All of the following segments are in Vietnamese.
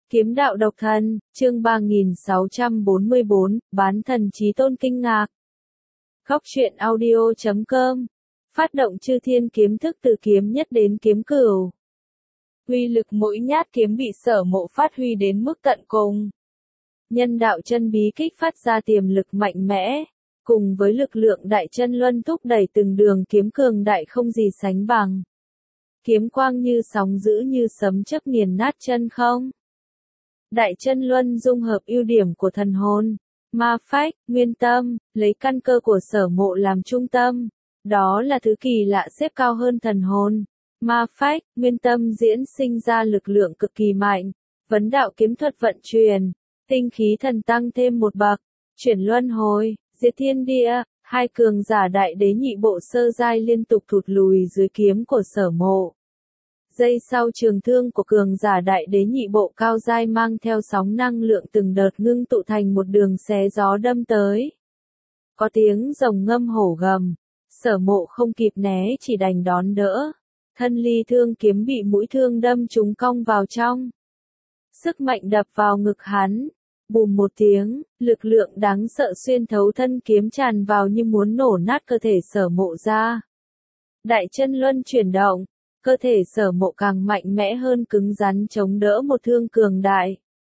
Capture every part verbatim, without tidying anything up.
Kiếm đạo độc thân, chương ba nghìn sáu trăm bốn mươi bốn, bán thần chí tôn kinh ngạc. Góc truyện audio chấm com. Phát động chư thiên kiếm thức từ kiếm nhất đến kiếm cửu. Uy lực mỗi nhát kiếm bị Sở Mộ phát huy đến mức tận cùng. Nhân đạo chân bí kích phát ra tiềm lực mạnh mẽ, cùng với lực lượng đại chân luân thúc đẩy từng đường kiếm cường đại không gì sánh bằng. Kiếm quang như sóng dữ như sấm chớp nghiền nát chân không. Đại chân luân dung hợp ưu điểm của thần hồn, ma phách, nguyên tâm, lấy căn cơ của Sở Mộ làm trung tâm. Đó là thứ kỳ lạ xếp cao hơn thần hồn, ma phách, nguyên tâm diễn sinh ra lực lượng cực kỳ mạnh. Vấn đạo kiếm thuật vận chuyển, tinh khí thần tăng thêm một bậc, chuyển luân hồi, diệt thiên địa. Hai cường giả đại đế nhị bộ sơ giai liên tục thụt lùi dưới kiếm của Sở Mộ. Giây sau trường thương của cường giả đại đế nhị bộ cao giai mang theo sóng năng lượng từng đợt ngưng tụ thành một đường xé gió đâm tới. Có tiếng rồng ngâm hổ gầm, Sở Mộ không kịp né chỉ đành đón đỡ. Thân ly thương kiếm bị mũi thương đâm trúng cong vào trong. Sức mạnh đập vào ngực hắn. Bùm một tiếng, lực lượng đáng sợ xuyên thấu thân kiếm tràn vào như muốn nổ nát cơ thể Sở Mộ ra. Đại chân luân chuyển động. Cơ thể Sở Mộ càng mạnh mẽ hơn cứng rắn chống đỡ một thương cường đại.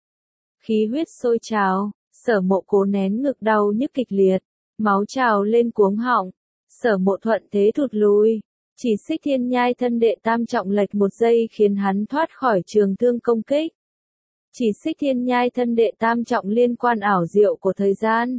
Khí huyết sôi trào, Sở Mộ cố nén ngực đau nhức kịch liệt, máu trào lên cuống họng. Sở Mộ thuận thế thụt lùi, chỉ xích thiên nhai thân đệ tam trọng lệch một giây khiến hắn thoát khỏi trường thương công kích. Chỉ xích thiên nhai thân đệ tam trọng liên quan ảo diệu của thời gian.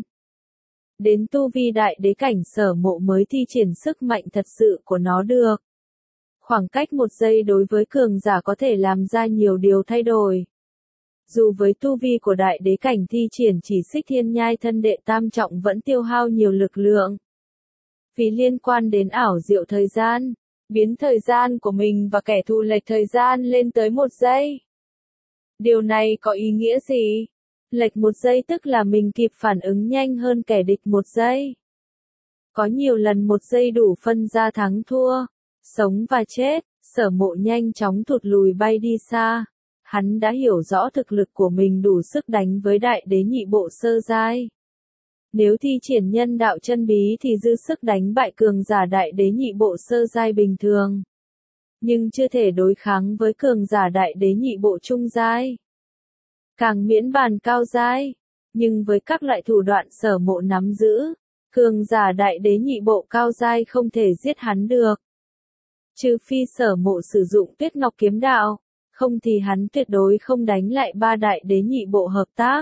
Đến tu vi đại đế cảnh Sở Mộ mới thi triển sức mạnh thật sự của nó được. Khoảng cách một giây đối với cường giả có thể làm ra nhiều điều thay đổi. Dù với tu vi của đại đế cảnh thi triển chỉ xích thiên nhai thân đệ tam trọng vẫn tiêu hao nhiều lực lượng. Vì liên quan đến ảo diệu thời gian, biến thời gian của mình và kẻ thù lệch thời gian lên tới một giây. Điều này có ý nghĩa gì? Lệch một giây tức là mình kịp phản ứng nhanh hơn kẻ địch một giây. Có nhiều lần một giây đủ phân ra thắng thua. Sống và chết, Sở Mộ nhanh chóng thụt lùi bay đi xa. Hắn đã hiểu rõ thực lực của mình đủ sức đánh với đại đế nhị bộ sơ giai. Nếu thi triển nhân đạo chân bí thì dư sức đánh bại cường giả đại đế nhị bộ sơ giai bình thường. Nhưng chưa thể đối kháng với cường giả đại đế nhị bộ trung giai. Càng miễn bàn cao giai. Nhưng với các loại thủ đoạn Sở Mộ nắm giữ, cường giả đại đế nhị bộ cao giai không thể giết hắn được. Trừ phi Sở Mộ sử dụng Tuyết Ngọc kiếm đạo, không thì hắn tuyệt đối không đánh lại ba đại đế nhị bộ hợp tác.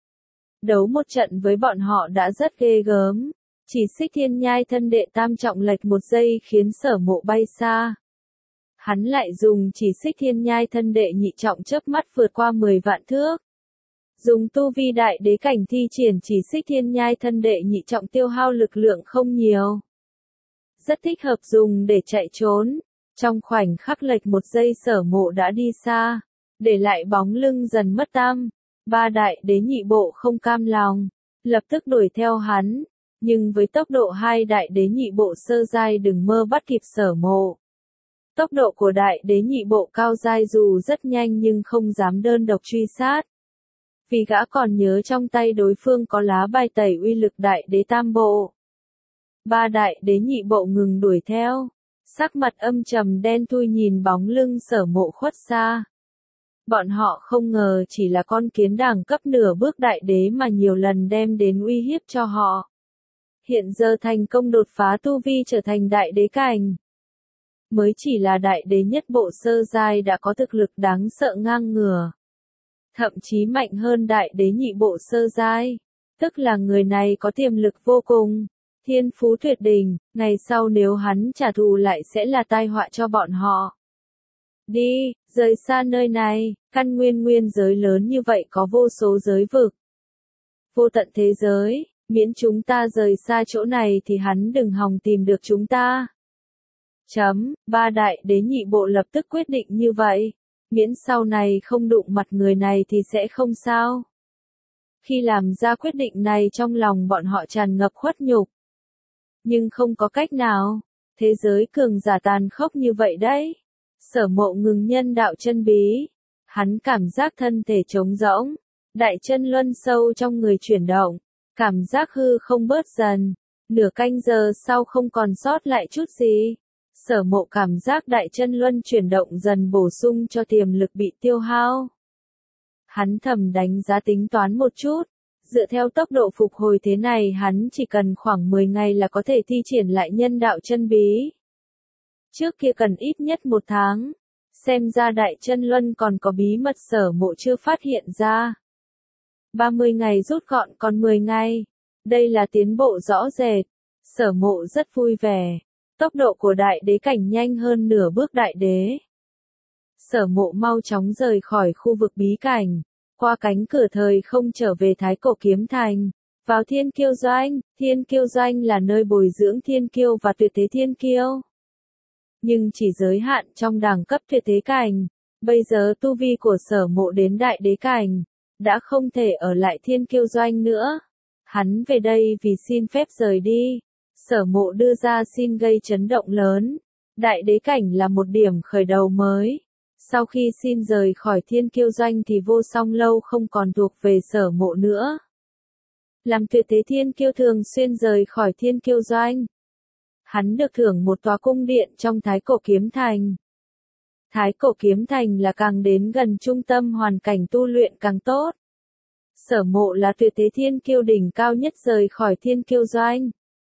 Đấu một trận với bọn họ đã rất ghê gớm, chỉ xích thiên nhai thân đệ tam trọng lệch một giây khiến Sở Mộ bay xa. Hắn lại dùng chỉ xích thiên nhai thân đệ nhị trọng chớp mắt vượt qua mười vạn thước. Dùng tu vi đại đế cảnh thi triển chỉ xích thiên nhai thân đệ nhị trọng tiêu hao lực lượng không nhiều. Rất thích hợp dùng để chạy trốn. Trong khoảnh khắc lệch một giây Sở Mộ đã đi xa, để lại bóng lưng dần mất tăm. Ba đại đế nhị bộ không cam lòng, lập tức đuổi theo hắn, nhưng với tốc độ hai đại đế nhị bộ sơ giai đừng mơ bắt kịp Sở Mộ. Tốc độ của đại đế nhị bộ cao giai dù rất nhanh nhưng không dám đơn độc truy sát. Vì gã còn nhớ trong tay đối phương có lá bài tẩy uy lực đại đế tam bộ. Ba đại đế nhị bộ ngừng đuổi theo, sắc mặt âm trầm đen thui nhìn bóng lưng Sở Mộ khuất xa. Bọn họ không ngờ chỉ là con kiến đẳng cấp nửa bước đại đế mà nhiều lần đem đến uy hiếp cho họ. Hiện giờ thành công đột phá tu vi trở thành đại đế cảnh. Mới chỉ là đại đế nhất bộ sơ giai đã có thực lực đáng sợ ngang ngửa. Thậm chí mạnh hơn đại đế nhị bộ sơ giai, tức là người này có tiềm lực vô cùng. Thiên phú tuyệt đỉnh, ngày sau nếu hắn trả thù lại sẽ là tai họa cho bọn họ. Đi, rời xa nơi này, căn nguyên nguyên giới lớn như vậy có vô số giới vực. Vô tận thế giới, miễn chúng ta rời xa chỗ này thì hắn đừng hòng tìm được chúng ta. Chấm, ba đại đế nhị bộ lập tức quyết định như vậy. Miễn sau này không đụng mặt người này thì sẽ không sao. Khi làm ra quyết định này trong lòng bọn họ tràn ngập khuất nhục. Nhưng không có cách nào, thế giới cường giả tàn khốc như vậy đấy. Sở Mộ ngừng nhân đạo chân bí. Hắn cảm giác thân thể trống rỗng, đại chân luân sâu trong người chuyển động, cảm giác hư không bớt dần, nửa canh giờ sau không còn sót lại chút gì. Sở Mộ cảm giác đại chân luân chuyển động dần bổ sung cho tiềm lực bị tiêu hao. Hắn thầm đánh giá tính toán một chút, dựa theo tốc độ phục hồi thế này hắn chỉ cần khoảng mười ngày là có thể thi triển lại nhân đạo chân bí. Trước kia cần ít nhất một tháng, xem ra đại chân luân còn có bí mật Sở Mộ chưa phát hiện ra. ba mươi ngày rút gọn còn mười ngày, đây là tiến bộ rõ rệt, Sở Mộ rất vui vẻ, tốc độ của đại đế cảnh nhanh hơn nửa bước đại đế. Sở Mộ mau chóng rời khỏi khu vực bí cảnh, qua cánh cửa thời không trở về Thái Cổ Kiếm Thành, vào Thiên Kiêu Doanh. Thiên Kiêu Doanh là nơi bồi dưỡng thiên kiêu và tuyệt thế thiên kiêu, nhưng chỉ giới hạn trong đẳng cấp tuyệt thế cảnh. Bây giờ tu vi của Sở Mộ đến đại đế cảnh, đã không thể ở lại Thiên Kiêu Doanh nữa. Hắn về đây vì xin phép rời đi. Sở Mộ đưa ra xin gây chấn động lớn. Đại đế cảnh là một điểm khởi đầu mới. Sau khi xin rời khỏi Thiên Kiêu Doanh thì Vô Song Lâu không còn thuộc về Sở Mộ nữa. Làm tuyệt thế thiên kiêu thường xuyên rời khỏi Thiên Kiêu Doanh. Hắn được thưởng một tòa cung điện trong Thái Cổ Kiếm Thành. Thái Cổ Kiếm Thành là càng đến gần trung tâm hoàn cảnh tu luyện càng tốt. Sở Mộ là tuyệt thế thiên kiêu đỉnh cao nhất rời khỏi Thiên Kiêu Doanh.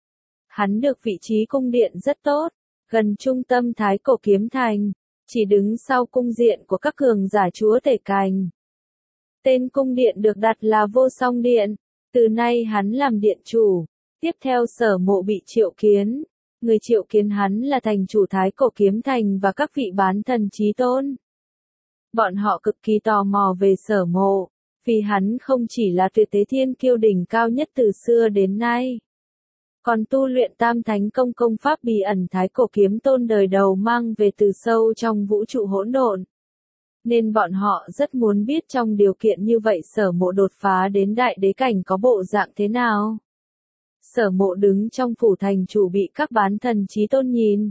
Hắn được vị trí cung điện rất tốt, gần trung tâm Thái Cổ Kiếm Thành, chỉ đứng sau cung điện của các cường giả chúa tể cảnh. Tên cung điện được đặt là Vô Song Điện, từ nay hắn làm điện chủ. Tiếp theo Sở Mộ bị triệu kiến, người triệu kiến hắn là thành chủ Thái Cổ Kiếm Thành và các vị bán thần chí tôn. Bọn họ cực kỳ tò mò về Sở Mộ, vì hắn không chỉ là tuyệt thế thiên kiêu đỉnh cao nhất từ xưa đến nay, còn tu luyện tam thánh công công pháp bí ẩn Thái Cổ Kiếm Tôn đời đầu mang về từ sâu trong vũ trụ hỗn độn. Nên bọn họ rất muốn biết trong điều kiện như vậy Sở Mộ đột phá đến đại đế cảnh có bộ dạng thế nào. Sở Mộ đứng trong phủ thành chủ bị các bán thần chí tôn nhìn.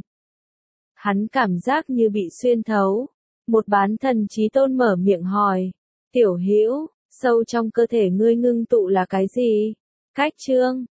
Hắn cảm giác như bị xuyên thấu. Một bán thần chí tôn mở miệng hỏi, tiểu hữu, sâu trong cơ thể ngươi ngưng tụ là cái gì? Cách chương